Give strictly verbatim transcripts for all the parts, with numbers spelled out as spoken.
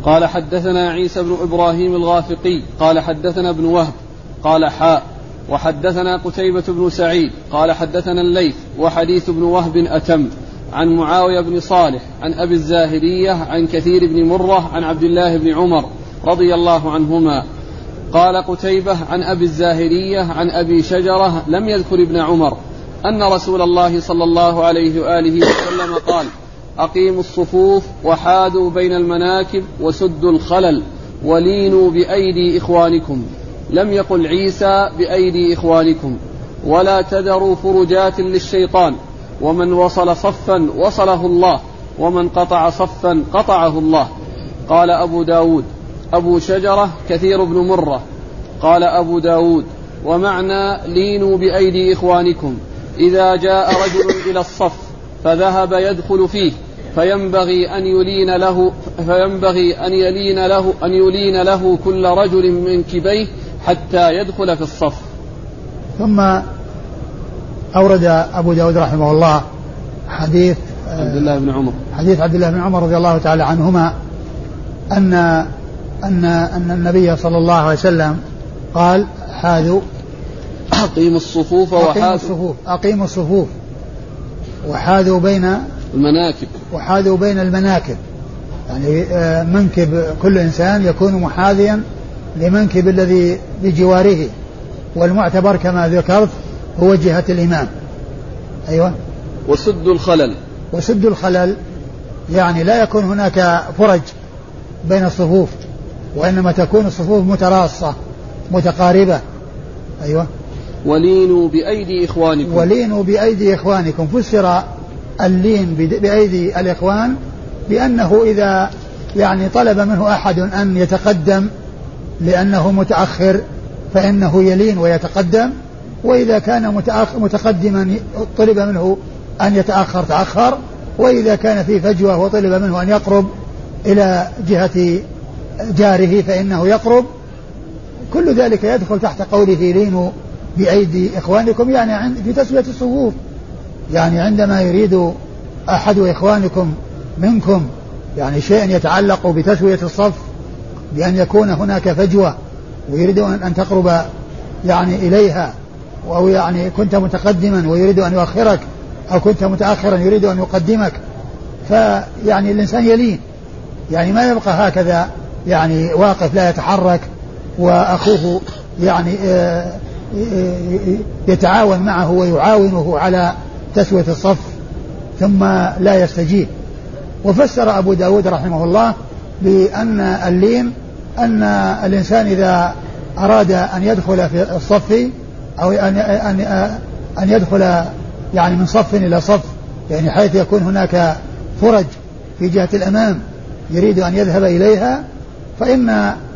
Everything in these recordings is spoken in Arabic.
قال حدثنا عيسى بن إبراهيم الغافقي قال حدثنا ابن وهب قال حاء وحدثنا قتيبة بن سعيد قال حدثنا الليث وحديث ابن وهب أتم عن معاوية بن صالح عن أبي الزاهرية عن كثير بن مرة عن عبد الله بن عمر رضي الله عنهما. قال قتيبة عن أبي الزاهرية عن أبي شجرة لم يذكر ابن عمر أن رسول الله صلى الله عليه وآله وسلم قال أقيموا الصفوف وحاذوا بين المناكب وسدوا الخلل ولينوا بأيدي إخوانكم. لم يقل عيسى بأيدي إخوانكم. ولا تذروا فرجات للشيطان ومن وصل صفا وصله الله ومن قطع صفا قطعه الله. قال أبو داود أبو شجرة كثير بن مرة. قال أبو داود ومعنى لينوا بأيدي إخوانكم إذا جاء رجل إلى الصف فذهب يدخل فيه فينبغي أن يلين له فينبغي أن يلين له أن يلين له كل رجل من كبيه حتى يدخل في الصف. ثم أورد أبو داود رحمه الله حديث عبد الله بن عمر حديث عبد الله بن عمر رضي الله تعالى عنهما أن أن أن النبي صلى الله عليه وسلم قال حاذوا أقيموا الصفوف أقيموا الصفوف أقيموا الصفوف وحاذوا بين المناكب وحاذوا بين المناكب، يعني منكب كل إنسان يكون محاذيا لمنكب الذي بجواره، والمعتبر كما ذكرت هو جهة الإمام. أيوة. وسد الخلل وسد الخلل يعني لا يكون هناك فرج بين الصفوف، وإنما تكون الصفوف متراصة متقاربة. أيوة. ولينوا بأيدي إخوانكم ولينوا بأيدي إخوانكم. فسر اللين بأيدي الإخوان بأنه إذا يعني طلب منه أحد أن يتقدم لأنه متأخر فإنه يلين ويتقدم، وإذا كان متقدما طلب منه أن يتأخر تأخر، وإذا كان في فجوة وطلب منه أن يقرب إلى جهة جاره فإنه يقرب. كل ذلك يدخل تحت قوله لينوا بأيدي إخوانكم، يعني في تسوية الصفوف، يعني عندما يريد أحد إخوانكم منكم يعني شيء يتعلق بتسوية الصف بأن يكون هناك فجوة ويريد أن تقرب يعني إليها، أو يعني كنت متقدما ويريد أن يؤخرك، أو كنت متأخرا يريد أن يقدمك، فيعني الإنسان يلين، يعني ما يبقى هكذا يعني واقف لا يتحرك وأخوه يعني يتعاون معه ويعاونه على تسوية الصف ثم لا يستجيب. وفسر أبو داود رحمه الله بأن اللين أن الإنسان إذا أراد أن يدخل في الصف أو أن, أن, أن يدخل يعني من صف إلى صف، يعني حيث يكون هناك فرج في جهة الأمام يريد أن يذهب إليها، فإن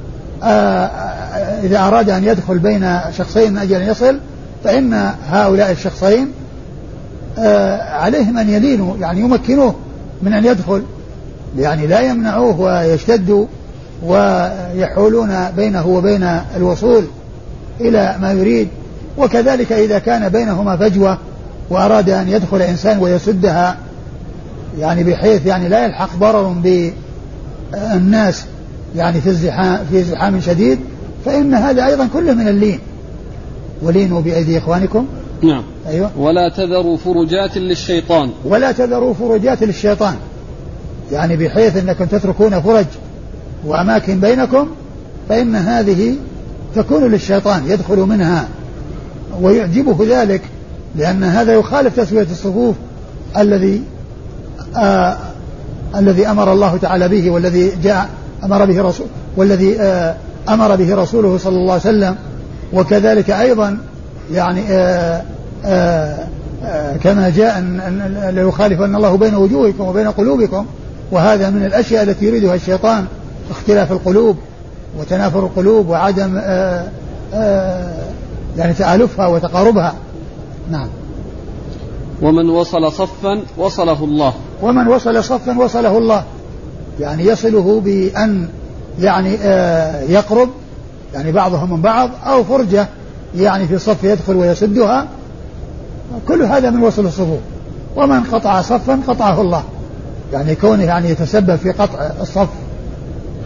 إذا أراد أن يدخل بين شخصين من أجل أن يصل فإن هؤلاء الشخصين عليهم أن يلينوا، يعني يمكنوه من أن يدخل، يعني لا يمنعوه ويشتدوا ويحولون بينه وبين الوصول إلى ما يريد. وكذلك إذا كان بينهما فجوة وأراد أن يدخل إنسان ويسدها، يعني بحيث يعني لا يلحق ضرر بالناس يعني في الزحام في زحام شديد، فإن هذا أيضا كله من اللين. ولينوا بأيدي إخوانكم. نعم. أيوة. ولا تذروا فرجات للشيطان. ولا تذروا فرجات للشيطان، يعني بحيث أنكم تتركون فرج وأماكن بينكم، فإن هذه تكون للشيطان يدخل منها ويعجبه ذلك، لأن هذا يخالف تسوية الصفوف الذي آه الذي أمر الله تعالى به، والذي جاء أمر به رسول والذي آه أمر به رسوله صلى الله عليه وسلم. وكذلك أيضا يعني آه آه آه كما جاء أن لا يخالف أن الله بين وجوهكم وبين قلوبكم، وهذا من الأشياء التي يريدها الشيطان، اختلاف القلوب وتنافر القلوب وعدم آه آه يعني تآلفها وتقاربها. نعم. ومن وصل صفا وصله الله. ومن وصل صفا وصله الله، يعني يصله بأن يعني آه يقرب يعني بعضهم من بعض، أو فرجة يعني في الصف يدخل ويسدها، كل هذا من وصل الصفوف. ومن قطع صفا قطعه الله، يعني كونه يعني يتسبب في قطع الصف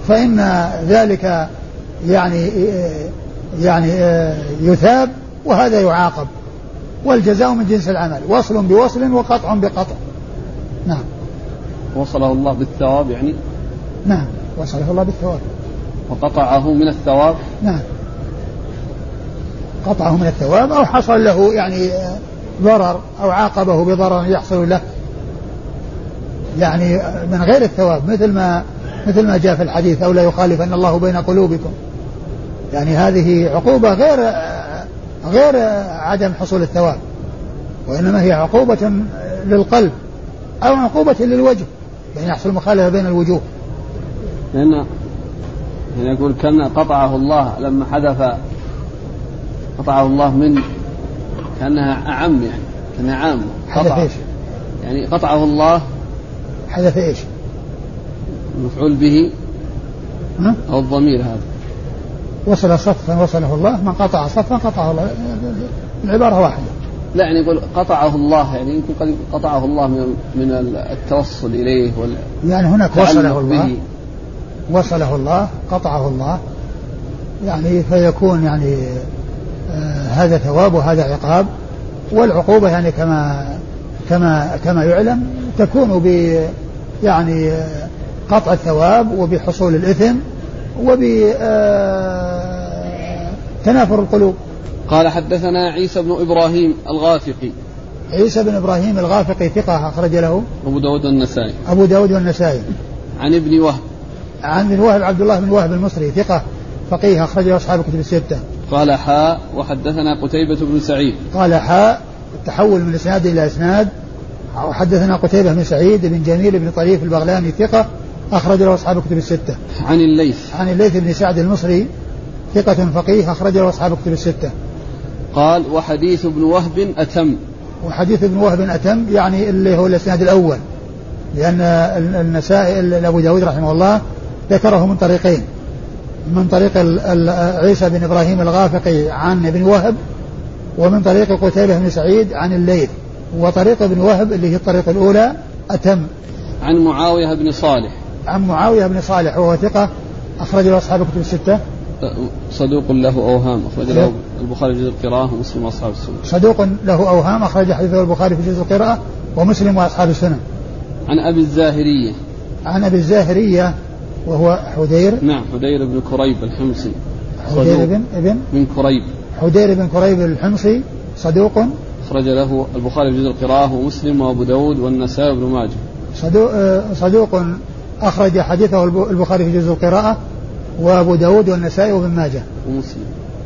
فإن ذلك يعني يعني يثاب وهذا يعاقب، والجزاء من جنس العمل، وصل بوصل وقطع بقطع. نعم. وصله الله بالثواب يعني. نعم وصله الله بالثواب. وقطعه من الثواب. نعم قطعه من الثواب أو حصل له يعني ضرر أو عاقبه بضرر يحصل له يعني من غير الثواب، مثل ما مثل ما جاء في الحديث أو لا يخالفن الله بين قلوبكم، يعني هذه عقوبة غير غير عدم حصول الثواب، وإنما هي عقوبة للقلب أو عقوبة للوجه، يعني يحصل مخالفة بين الوجوه. لأن يعني يقول كان قطعه الله لما حذف قطعه الله من كأنها أعم، يعني كأنها عام. حذف إيش؟ يعني قطعه الله حذف إيش؟ المفعول به أو الضمير هذا وصل صفا وصله الله، من قطع صفا قطعه الله، العبارة واحدة. لا يعني يقول قطعه الله، يعني يمكن قد قطعه الله من من التوصل إليه وال يعني هناك وصله الله به. وصله الله قطعه الله، يعني فيكون يعني آه هذا ثواب وهذا عقاب، والعقوبة يعني كما كما كما يعلم تكون ب يعني قطع الثواب وبحصول الإثم وبتنافر القلوب. قال حدثنا عيسى بن إبراهيم الغافقي. عيسى بن إبراهيم الغافقي ثقة أخرج له أبو داود والنسائي. أبو داود والنسائي. عن ابن وهب. عن ابن وهب عبد الله بن وهب المصري ثقة فقيه أخرج له أصحاب الكتب الستة. قال حاء وحدثنا قتيبة بن سعيد. قال حاء التحول من إسناد إلى إسناد. وحدثنا قتيبة بن سعيد بن جميل بن طريف البغلاني ثقة أخرج له أصحاب الكتب الستة. عن الليث. عن الليث بن سعد المصري ثقة فقيه أخرج له أصحاب الكتب الستة. قال وحديث ابن وهب أتم. وحديث ابن وهب أتم يعني اللي هو الإسناد الأول، لأن النسائي أبو داود رحمه الله ذكره من طريقين، من طريق عيسى بن إبراهيم الغافقي عن ابن وهب، ومن طريق قتيبة بن سعيد عن الليث، وطريق ابن وهب اللي هي الطريقة الأولى أتم. عن معاوية بن صالح. عن معاوية بن صالح وهو ثقة أخرج له أصحاب الكتب الستة. صدوق له أوهام أخرج له البخاري في جزء القراءة ومسلم وأصحاب السنن. صدوق له أوهام أخرج حديثه البخاري في جزء القراءة ومسلم وأصحاب السنن. عن أبي الزاهرية. عن أبي الزاهرية وهو حدير. نعم حدير بن كريب الحمصي. حدير بن ابن بن كريب. حدير بن كريب الحمصي صدوق أخرج له البخاري في جزء القراءة ومسلم وأبو داود والنسائي وابن ماجه. صدوق, صدوق أخرج حديثه البخاري في جزء القراءة وأبو داود والنسائي وابن ماجه. ومسلم.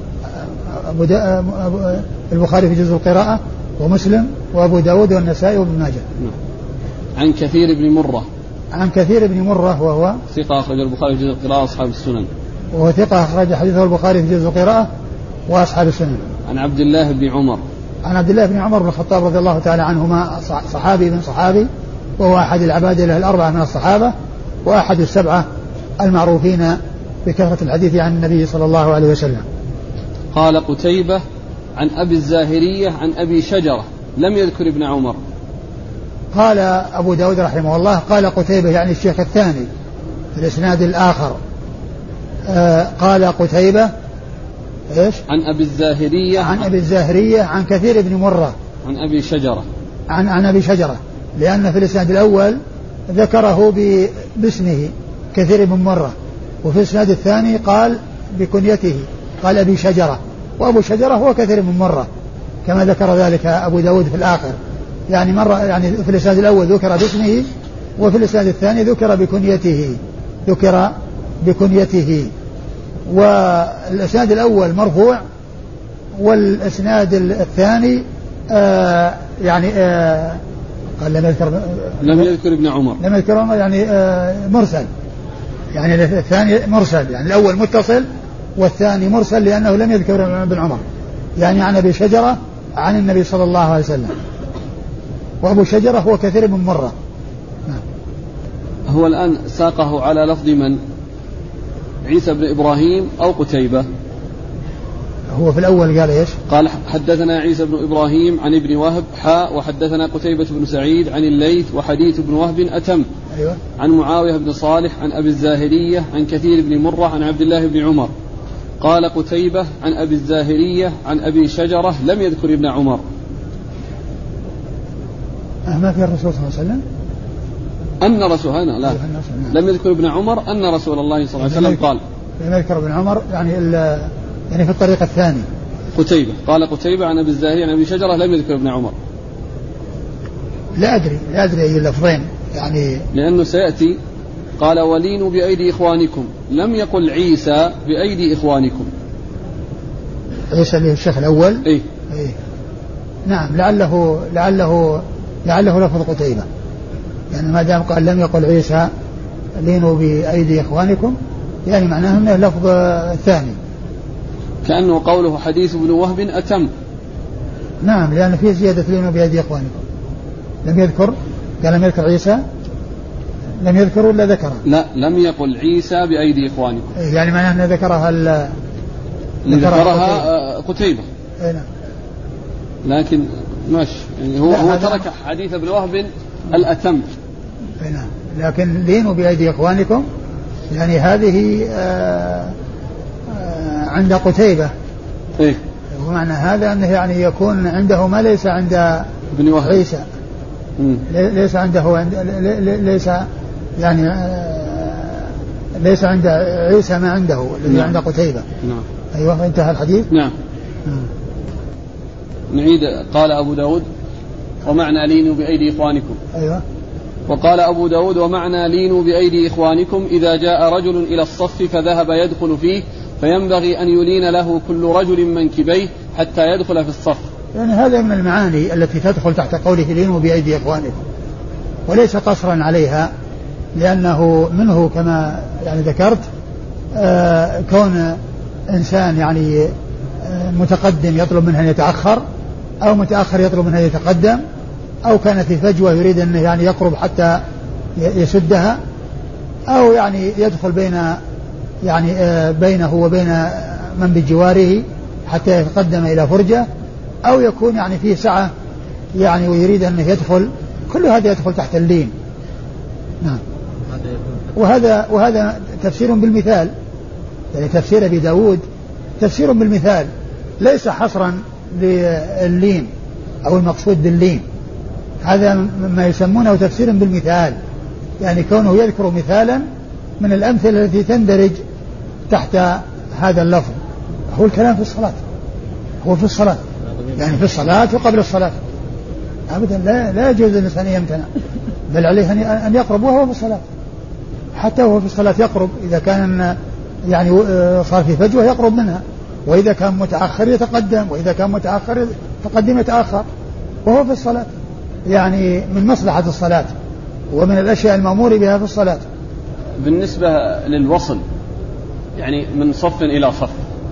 أبو دا... البخاري في جزء القراءة ومسلم وأبو داود والنسائي وابن ماجه. نعم. عن كثير بن مرة. عن كثير بن مرة وهو ثقة أخرج البخاري في جزء القراءة وأصحاب السنن. وهو ثقة أخرج حديثه البخاري في جزء القراءة وأصحاب السنن. عن عبد الله بن عمر. عن عبد الله بن عمر بن الخطاب رضي الله تعالى عنهما صحابي من صحابي، وهو أحد العبادلة الأربعة من الصحابة وأحد السبعة المعروفين بكثرة الحديث عن النبي صلى الله عليه وسلم. قال قتيبة عن أبي الزاهرية عن أبي شجرة لم يذكر ابن عمر. قال أبو داود رحمه الله قال قتيبة يعني الشيخ الثاني في الإسناد الآخر. آه قال قتيبة إيش؟ عن أبي الزاهرية عن أبي الزاهرية عن كثير بن مرة عن أبي شجرة عن عن أبي شجرة، لأن في الإسناد الأول ذكره باسمه كثير بن مرة، وفي الإسناد الثاني قال بكنيته قال أبي شجرة، وأبو شجرة هو كثير بن مرة كما ذكر ذلك أبو داود في الآخر، يعني مرة يعني في الإسناد الأول ذكر باسمه، وفي الإسناد الثاني ذكر بكنيته ذكر بكنيته والإسناد الأول مرفوع، والإسناد الثاني آه يعني آه قال لم يذكر لم يذكر ابن عمر لم يذكر يعني آه مرسل، يعني الثاني مرسل، يعني الأول متصل والثاني مرسل لأنه لم يذكر ابن عمر، يعني عن أبي شجرة عن النبي صلى الله عليه وسلم، وأبو شجرة هو كثير من مرة. هو الآن ساقه على لفظ من؟ عيسى بن إبراهيم أو قتيبة؟ هو في الأول قال إيش؟ قال حدثنا عيسى بن إبراهيم عن ابن وهب حاء وحدثنا قتيبة بن سعيد عن الليث وحديث ابن وهب أتم. أيوة. عن معاوية بن صالح عن أبي الزاهرية عن كثير بن مرة عن عبد الله بن عمر. قال قتيبة عن أبي الزاهرية عن أبي شجرة لم يذكر ابن عمر. ما في الرسول صلى الله عليه وسلم أن رسول هنا لا لم يذكر ابن عمر أن رسول الله صلى الله عليه وسلم قال لم يذكر ابن عمر يعني يعني في الطريق الثاني. قتيبة قال قتيبة عن أبي الزاهرية عن أبي شجرة لم يذكر ابن عمر. لا أدري لا أدري أي اللفظين يعني لأنه سيأتي. قال ولينوا بأيدي إخوانكم لم يقل عيسى بأيدي إخوانكم. عيسى اللي الشيخ الأول إيه؟ إيه؟ نعم لعله لعله لعله لفظ قتيبة يعني ما دام قال لم يقل عيسى لينوا بأيدي إخوانكم يعني معناه أنه لفظ ثاني كأنه قوله حديث ابن وهب أتم. نعم لأن فيه زيادة لينوا بأيدي إخوانكم لم يذكر قال لم يذكر عيسى لم يذكر ولا ذكره؟ لا لم يقل عيسى بأيدي إخوانكم يعني معناه أنه ذكرها ال ذكرها قتيبة. اي نعم. لكن ماشي يعني هو هو ترك حديث ابن وهب الأتم. اي نعم لكن لينوا بأيدي إخوانكم يعني هذه آآ آآ عند قتيبة. إيه؟ ومعنى هذا أنه يعني يكون عنده ما ليس عند ابن وهب عيسى. مم. ليس عنده ليس يعني ليس عند عيسى ما عنده الذي نعم. عند قتيبة. نعم. أيوة انتهى الحديث. نعم. مم. نعيد. قال أبو داود ومعنى لينوا بأيدي إخوانكم. أيوة. وقال أبو داود ومعنى لينوا بأيدي إخوانكم إذا جاء رجل إلى الصف فذهب يدخل فيه فينبغي أن يلين له كل رجل منكبيه حتى يدخل في الصف. يعني هذا من المعاني التي تدخل تحت قوله لينوا بأيدي إخوانكم وليس قصرا عليها لأنه منه كما يعني ذكرت آه كون إنسان يعني آه متقدم يطلب منه أن يتأخر أو متأخر يطلب منه أن يتقدم أو كان في فجوة يريد أن يعني يقرب حتى يسدها أو يعني يدخل بين يعني آه بينه وبين من بجواره حتى يتقدم إلى فرجة أو يكون يعني فيه سعة يعني ويريد أن يدخل كل هذا يدخل تحت اللين. نعم. وهذا وهذا تفسير بالمثال يعني تفسير أبي داود تفسير بالمثال ليس حصرا لللين أو المقصود باللين هذا ما يسمونه تفسير بالمثال يعني كونه يذكر مثالا من الأمثلة التي تندرج تحت هذا اللفظ. هو الكلام في الصلاة هو في الصلاة يعني في الصلاة وقبل الصلاة أبدا لا, لا يجوز للإنسان يمتنع بل عليه أن يقرب وهو في الصلاة حتى وهو في الصلاة يقرب إذا كان يعني صار في فجوة يقرب منها وإذا كان متأخر يتقدم وإذا كان متأخر يتقدم يتأخر وهو في الصلاة يعني من مصلحة الصلاة ومن الأشياء المأمور بها في الصلاة. بالنسبة للوصل يعني من صف إلى صف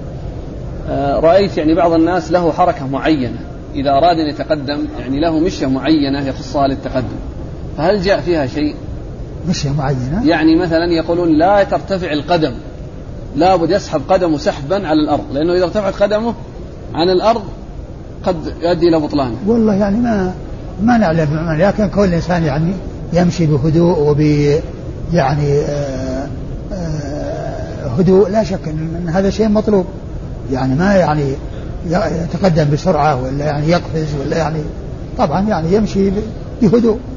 رأيت يعني بعض الناس له حركة معينة إذا أراد أن يتقدم يعني له مشية معينة يخصها للتقدم فهل جاء فيها شيء؟ مشية معينة يعني مثلا يقولون لا ترتفع القدم لا بد يسحب قدمه سحبا على الأرض لأنه إذا ارتفعت قدمه عن الأرض قد يؤدي إلى بطلانه. والله يعني ما ما نعلم لكن كل إنسان يعني يمشي بهدوء وب يعني آآ آآ هدوء لا شك أن هذا شيء مطلوب يعني ما يعني يتقدم بسرعة ولا يعني يقفز ولا يعني طبعا يعني يمشي بهدوء.